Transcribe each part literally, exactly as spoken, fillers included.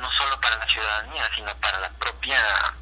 no solo para la ciudadanía, sino para la propia,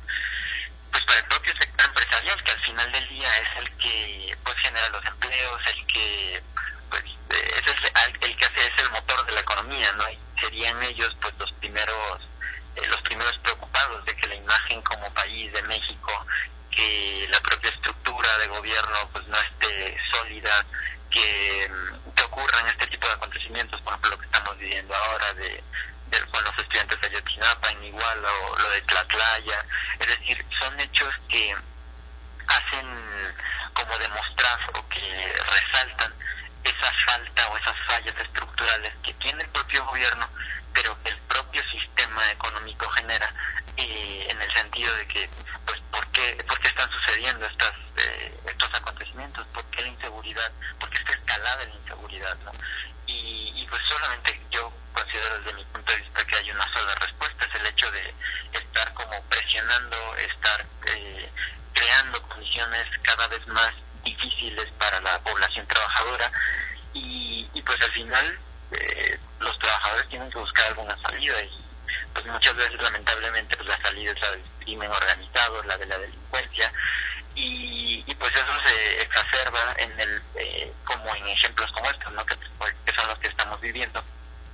pues para el propio sector empresarial, que al final del día es el que pues genera los empleos, el que pues eh, es el, el que hace es el motor de la economía, ¿no? Y serían ellos pues los primeros eh, los primeros preocupados de que la imagen como país de México, que la propia estructura de gobierno pues no esté sólida, que, que ocurran este tipo de acontecimientos, por ejemplo lo que estamos viviendo ahora de, de con los estudiantes de Ayotzinapa, en igual o lo de Tlatlaya, es decir, son hechos que hacen como demostrar o que resaltan esa falta o esas fallas estructurales que tiene el propio gobierno, pero que el propio sistema económico genera, eh, en el sentido de que, pues, ¿por qué, por qué están sucediendo estas, eh, estos acontecimientos? ¿Por qué la inseguridad? ¿Por qué está escalada la inseguridad, no? Y, y pues solamente yo considero desde mi punto de vista que hay una sola respuesta, es el hecho de estar como presionando, estar eh, creando condiciones cada vez más difíciles para la población trabajadora y, y pues al final eh, los trabajadores tienen que buscar alguna salida y pues muchas veces lamentablemente pues la salida es la del crimen organizado, la de la delincuencia y, y pues eso se exacerba en el eh, como en ejemplos como estos, ¿no? que, que son los que estamos viviendo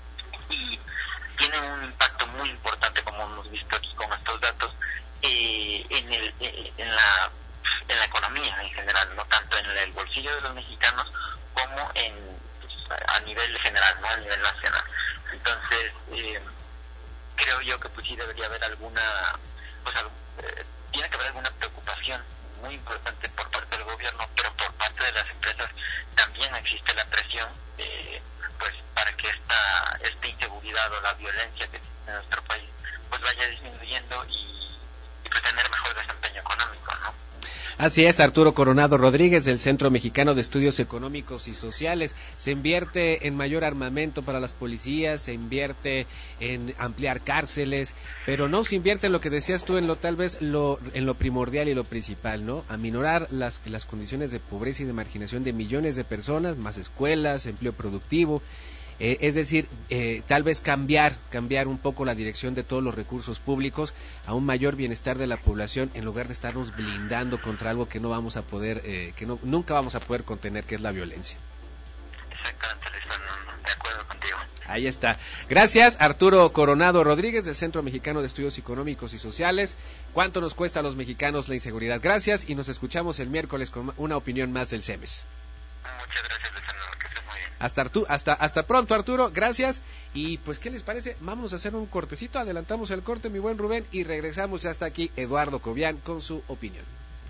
y tienen un impacto muy importante, como hemos visto aquí con estos datos, eh, en el eh, en la en la economía en general, no tanto en el bolsillo de los mexicanos como en pues, a nivel general, no a nivel nacional. Entonces eh, creo yo que pues sí debería haber alguna pues eh, tiene que haber alguna preocupación muy importante por parte del gobierno, pero por parte de las empresas también existe la presión eh, pues para que esta esta inseguridad o la violencia que existe en nuestro país pues vaya disminuyendo y, y pues tener mejor desempeño económico, ¿no? Así es, Arturo Coronado Rodríguez del Centro Mexicano de Estudios Económicos y Sociales. Se invierte en mayor armamento para las policías, se invierte en ampliar cárceles, pero no se invierte en lo que decías tú, en lo tal vez lo en lo primordial y lo principal, ¿no? Aminorar las las condiciones de pobreza y de marginación de millones de personas, más escuelas, empleo productivo. Eh, es decir, eh, tal vez cambiar, cambiar un poco la dirección de todos los recursos públicos a un mayor bienestar de la población en lugar de estarnos blindando contra algo que no vamos a poder, eh, que no, nunca vamos a poder contener, que es la violencia. Exactamente, de acuerdo contigo. Ahí está. Gracias, Arturo Coronado Rodríguez del Centro Mexicano de Estudios Económicos y Sociales. ¿Cuánto nos cuesta a los mexicanos la inseguridad? Gracias y nos escuchamos el miércoles con una opinión más del CEMES. Muchas gracias, Luciano, que estés muy bien. Hasta, Artu- hasta, hasta pronto, Arturo, gracias. Y pues, ¿qué les parece? Vamos a hacer un cortecito, adelantamos el corte, mi buen Rubén, y regresamos. Ya está aquí Eduardo Cobian con su opinión.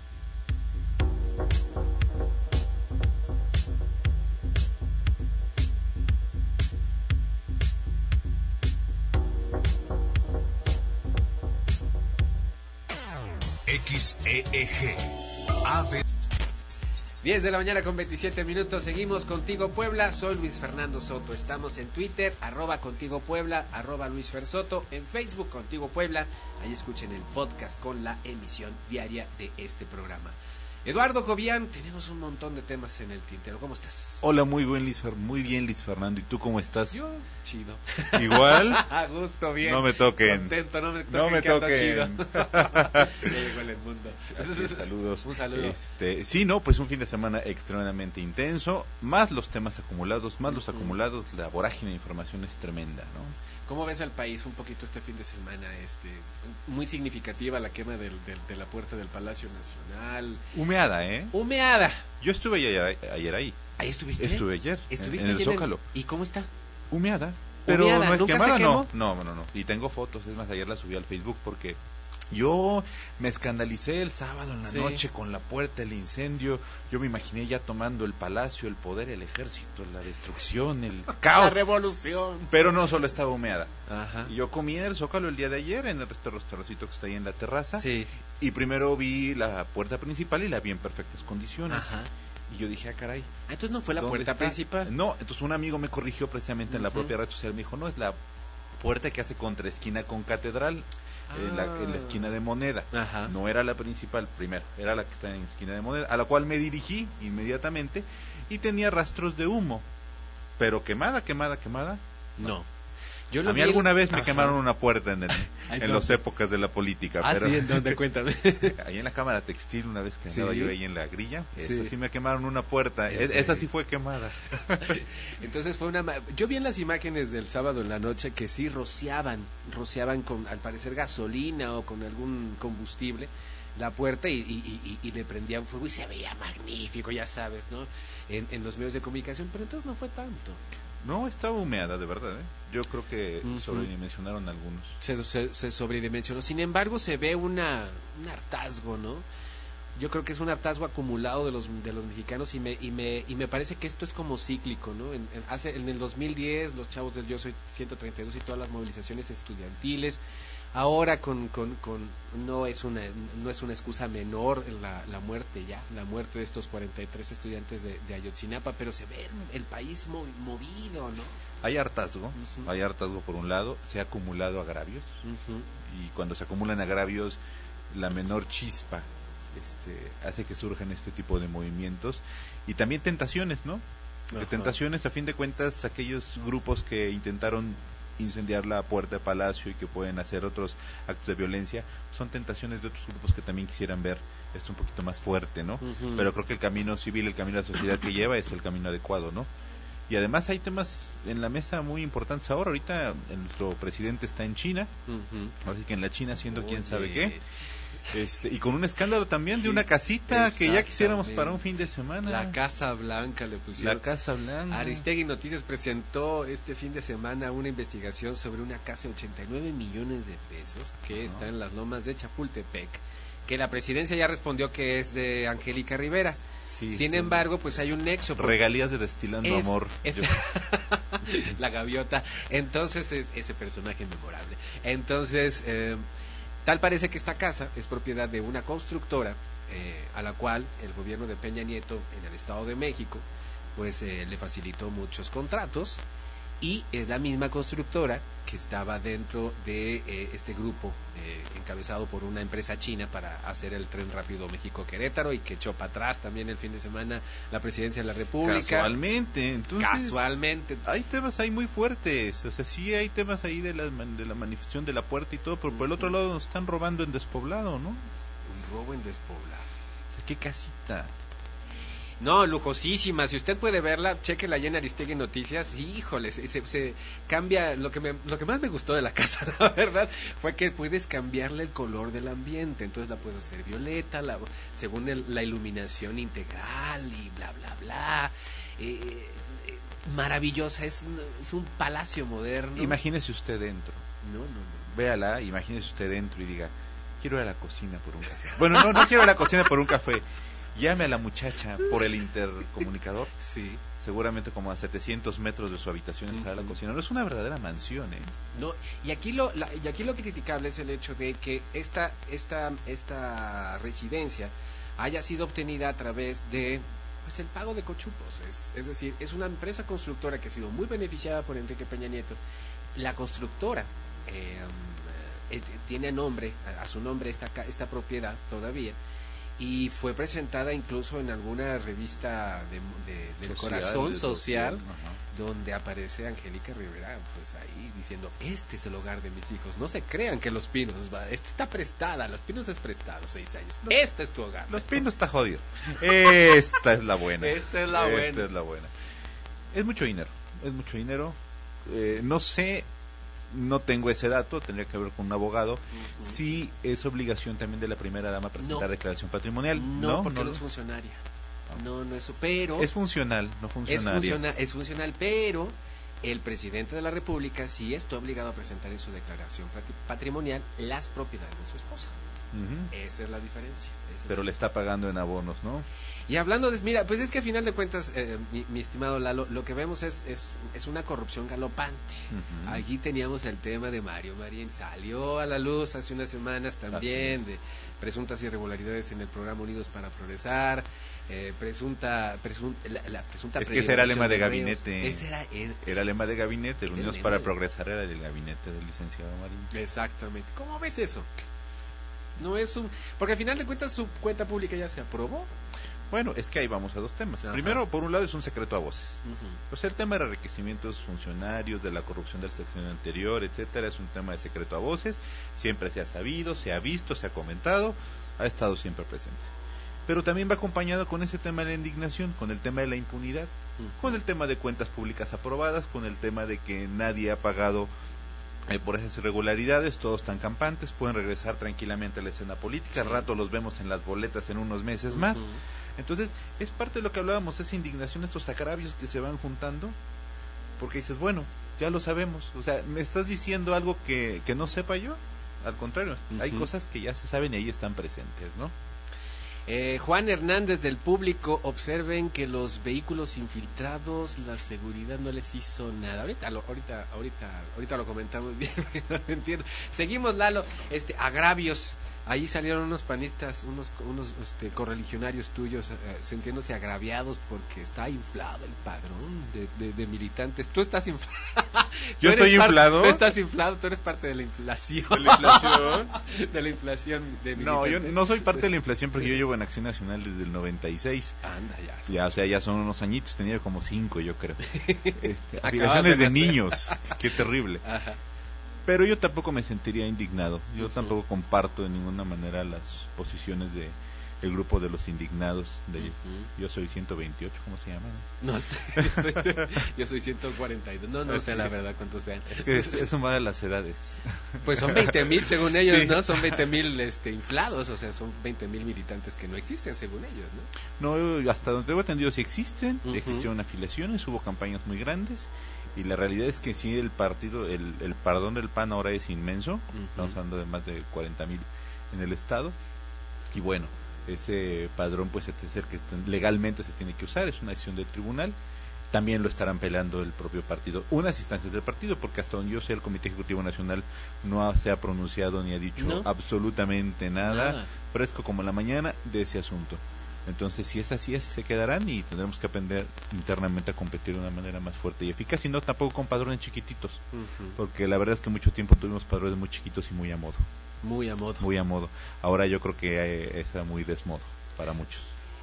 X E E G A B diez de la mañana con veintisiete minutos, seguimos Contigo Puebla, soy Luis Fernando Soto, estamos en Twitter, arroba Contigo Puebla, arroba Luis Fer Soto, en Facebook Contigo Puebla, ahí escuchen el podcast con la emisión diaria de este programa. Eduardo Cobian, tenemos un montón de temas en el tintero, ¿cómo estás? Hola, muy buen Luis Fer, muy bien Luis Fernando, ¿y tú cómo estás? Yo, chido. ¿Igual? A gusto, bien. No me toquen. Contento, no me toquen. No me que ando toquen. chido. Ya llegó en el mundo. Así es, saludos. Un saludo. Este, sí, no, pues un fin de semana extremadamente intenso, más los temas acumulados, más los Uh-huh. acumulados, la vorágine de información es tremenda, ¿no? ¿Cómo ves al país un poquito este fin de semana? Este, muy significativa la quema del, del, de la puerta del Palacio Nacional. Humeada, ¿eh? Humeada. Yo estuve ayer, ayer ahí. ¿Ahí estuviste? Estuve ayer, ¿Estuviste en, en el ayer Zócalo. ¿Y cómo está? Humeada. Pero Humeada, no es ¿nunca quemada, se no. quemó? No, no, no. Y tengo fotos, es más, ayer las subí al Facebook porque yo me escandalicé el sábado en la Sí. noche con la puerta, el incendio. Yo me imaginé ya tomando el palacio, el poder, el ejército, la destrucción, el La caos. revolución. Pero no solo estaba humeada. Ajá. Y yo comí en el Zócalo el día de ayer en el resta- restaurancito que está ahí en la terraza. Sí. Y primero vi la puerta principal y la vi en perfectas condiciones. Ajá. Y yo dije, ah, caray. Ah, entonces no fue la ¿dónde puerta está? principal. No, entonces un amigo me corrigió precisamente en la Ujú. propia red social. Me dijo, no, es la puerta que hace contra esquina con Catedral, en, la, en la esquina de Moneda. Ajá. No era la principal, primero, era la que está en esquina de Moneda, a la cual me dirigí inmediatamente y tenía rastros de humo. Pero quemada, quemada, quemada. No. Yo lo a mí vi alguna el... vez me Ajá. quemaron una puerta en, el, Ay, en no. las épocas de la política. Ah, pero sí, ¿en dónde? Cuéntame. ahí en la cámara textil, una vez que Sí. andaba yo ahí en la grilla, Sí. esa sí me quemaron una puerta. ¿En Es- esa serio? sí fue quemada. Entonces fue una... ma- Yo vi en las imágenes del sábado en la noche que sí rociaban, rociaban con, al parecer, gasolina o con algún combustible la puerta y, y, y, y le prendían fuego y se veía magnífico, ya sabes, ¿no? En, en los medios de comunicación, pero entonces no fue tanto. No, estaba humeada, de verdad. ¿eh? Yo creo que Ujú. sobredimensionaron algunos. Se, se, se sobredimensionó. Sin embargo, se ve una un hartazgo, ¿no? Yo creo que es un hartazgo acumulado de los de los mexicanos y me y me y me parece que esto es como cíclico, ¿no? En, en, hace en el dos mil diez los chavos del Yo Soy ciento treinta y dos y todas las movilizaciones estudiantiles. Ahora con, con, con no es una no es una excusa menor la, la muerte ya, la muerte de estos cuarenta y tres estudiantes de, de Ayotzinapa, pero se ve el, el país mo, movido, ¿no? Hay hartazgo, Ujú. hay hartazgo por un lado, se ha acumulado agravios, Uh-huh. y cuando se acumulan agravios, la menor chispa este, hace que surjan este tipo de movimientos, y también tentaciones, ¿no? De Ajá. tentaciones, a fin de cuentas, aquellos grupos que intentaron incendiar la puerta de Palacio y que pueden hacer otros actos de violencia, son tentaciones de otros grupos que también quisieran ver esto un poquito más fuerte, ¿no? Ujú. Pero creo que el camino civil, el camino de la sociedad que lleva es el camino adecuado, ¿no? Y además hay temas en la mesa muy importantes ahora. Ahorita nuestro presidente está en China, Uh-huh. así que en la China haciendo quién Oye. sabe qué. Este, y con un escándalo también de una casita que ya quisiéramos para un fin de semana. La Casa Blanca le pusieron. La Casa Blanca. Aristegui Noticias presentó este fin de semana una investigación sobre una casa de ochenta y nueve millones de pesos que Ajá. está en las lomas de Chapultepec, que la presidencia ya respondió que es de Angélica Rivera. Sí, Sin sí. embargo, pues hay un nexo. porque- Regalías de Destilando Ef- Amor. ef- Yo- la gaviota. Entonces, es, ese personaje memorable. Entonces, eh, tal parece que esta casa es propiedad de una constructora eh, a la cual el gobierno de Peña Nieto en el Estado de México pues eh, le facilitó muchos contratos, y es la misma constructora que estaba dentro de eh, este grupo eh, encabezado por una empresa china para hacer el tren rápido México-Querétaro, y que echó para atrás también el fin de semana la presidencia de la República. Casualmente, entonces. Casualmente. Hay temas ahí muy fuertes, o sea, sí hay temas ahí de la, de la manifestación de la puerta y todo, pero por el otro lado nos están robando en despoblado, ¿no? Un robo en despoblado. ¿Qué casita? No, lujosísima. Si usted puede verla, chequela allá en Aristegui Noticias. Híjole, se, se, se cambia. Lo que me, lo que más me gustó de la casa, la verdad, fue que puedes cambiarle el color del ambiente. Entonces la puedes hacer violeta, la, según el, la iluminación integral y bla, bla, bla. Eh, eh, maravillosa, es, un- es un palacio moderno. Imagínese usted dentro. No, no, no. Véala, imagínese usted dentro y diga, quiero ir a la cocina por un café. Bueno, no, no quiero ir a la cocina por un café. Llame a la muchacha por el intercomunicador. Sí. Seguramente como a setecientos metros de su habitación estará la Ujú. cocina. No es una verdadera mansión, ¿eh? No, y aquí lo la- y aquí lo criticable es el hecho de que esta esta esta residencia haya sido obtenida a través de pues el pago de cochupos, es, es decir, es una empresa constructora que ha sido muy beneficiada por Enrique Peña Nieto. La constructora eh, um, eh, tiene a nombre a, a su nombre esta ca- esta propiedad todavía, y fue presentada incluso en alguna revista de, de- del Social, corazón de social, ajá. donde aparece Angélica Rivera, pues ahí diciendo, este es el hogar de mis hijos, no se crean que Los Pinos, va, este está prestada, Los Pinos es prestado, seis años, este es tu hogar. Los Pinos está jodido. Esta es la buena. Esta es la Esta buena. es la buena. Es mucho dinero, es mucho dinero. Eh, no sé, no tengo ese dato, tendría que ver con un abogado. Ujú. Sí es obligación también de la primera dama presentar No. declaración patrimonial. No, No, porque no, no, es funcionaria. No, no eso, pero es funcional, no es, funcionaria. funciona, es funcional, pero el presidente de la República sí está obligado a presentar en su declaración patri- patrimonial las propiedades de su esposa. Ujú. Esa es la diferencia. esa es Pero la le está pagando en abonos, ¿no? Y hablando de, mira, pues es que a final de cuentas, eh, mi, mi estimado Lalo, lo que vemos es, es, es una corrupción galopante. Ujú. Aquí teníamos el tema de Mario Marín, salió a la luz hace unas semanas también de presuntas irregularidades en el programa Unidos para Progresar, eh, presunta, presun- la, la presunta Es que ese era el lema de preliminación reos. gabinete. Ese era el- Era el lema de gabinete, el El Unidos lema para de- Progresar era del gabinete del licenciado Marín. Exactamente. ¿Cómo ves eso? No es un, porque al final de cuentas su cuenta pública ya se aprobó. Bueno, es que ahí vamos a dos temas. Ajá. Primero, por un lado, es un secreto a voces. Uh-huh. O sea, el tema de enriquecimientos funcionarios, de la corrupción del sexenio anterior, etcétera, es un tema de secreto a voces. Siempre se ha sabido, se ha visto, se ha comentado, ha estado siempre presente. Pero también va acompañado con ese tema de la indignación, con el tema de la impunidad, uh-huh. con el tema de cuentas públicas aprobadas, con el tema de que nadie ha pagado eh, por esas irregularidades, todos están campantes, pueden regresar tranquilamente a la escena política, al sí. rato los vemos en las boletas en unos meses uh-huh. más. Entonces, es parte de lo que hablábamos, esa indignación, estos agravios que se van juntando, porque dices, bueno, ya lo sabemos, o sea, ¿me estás diciendo algo que, que no sepa yo? Al contrario, uh-huh. hay cosas que ya se saben y ahí están presentes, ¿no? Eh, Juan Hernández del público, observen que los vehículos infiltrados, la seguridad no les hizo nada. Ahorita lo, ahorita, ahorita, ahorita lo comentamos bien, porque no lo entiendo. Seguimos, Lalo, este, agravios. Ahí salieron unos panistas, unos unos este, correligionarios tuyos, eh, sintiéndose agraviados porque está inflado el padrón de, de, de militantes. Tú estás inflado. Yo estoy par- inflado. Tú estás inflado, tú eres parte de la inflación. ¿De la inflación? de la inflación de militantes. No, yo no soy parte de la inflación porque sí. yo llevo en Acción Nacional desde el noventa y seis. Anda, ya. Sí. Ya, o sea, ya son unos añitos, tenía como cinco, yo creo. Este, afiliaciones de, de niños, qué terrible. Ajá. Pero yo tampoco me sentiría indignado. Yo uh-huh. tampoco comparto de ninguna manera las posiciones de el grupo de los indignados. De uh-huh. Yo soy ciento veintiocho, ¿cómo se llama? No, no sé, yo, soy, yo soy ciento cuarenta y dos. No, no sé sí. la verdad cuántos sean. Es que es, eso va de las edades. Pues son veinte mil según ellos, sí. ¿no? Son veinte mil este, inflados, o sea, son veinte mil militantes que no existen según ellos, ¿no? No, hasta donde tengo entendido sí existen. Uh-huh. Existieron afiliaciones, hubo campañas muy grandes. Y la realidad es que sí, el partido, el, el pardón del P A N ahora es inmenso, uh-huh. estamos hablando de más de cuarenta mil en el estado, y bueno, ese padrón pues es el que legalmente se tiene que usar, es una decisión del tribunal, también lo estarán peleando el propio partido, unas instancias del partido, porque hasta donde yo sé el Comité Ejecutivo Nacional no ha, se ha pronunciado ni ha dicho ¿No? absolutamente nada, nada, fresco como la mañana de ese asunto. Entonces, si es así, así se quedarán y tendremos que aprender internamente a competir de una manera más fuerte y eficaz, y no tampoco con padrones chiquititos, uh-huh. porque la verdad es que mucho tiempo tuvimos padrones muy chiquitos y muy a modo. Muy a modo. Muy a modo. Ahora yo creo que está muy desmodo para muchos.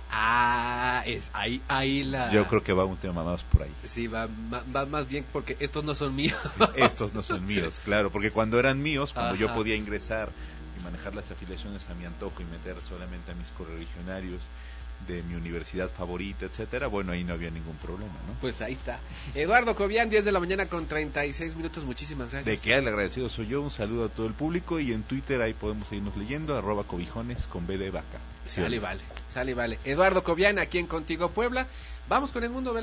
Ah, es ahí, ahí la... Yo creo que va un tema más por ahí. Sí, va, va más bien porque estos no son míos. Estos no son míos, claro, porque cuando eran míos, cuando Ajá. yo podía ingresar y manejar las afiliaciones a mi antojo y meter solamente a mis correligionarios de mi universidad favorita, etcétera, bueno, ahí no había ningún problema, ¿no? Pues ahí está. Eduardo Cobian, diez de la mañana con treinta y seis minutos, muchísimas gracias. De que el agradecido soy yo, un saludo a todo el público, y en Twitter ahí podemos seguirnos leyendo, arroba cobijones con B de vaca. Sale, vale, sale, vale. Eduardo Cobian, aquí en Contigo Puebla. Vamos con el mundo.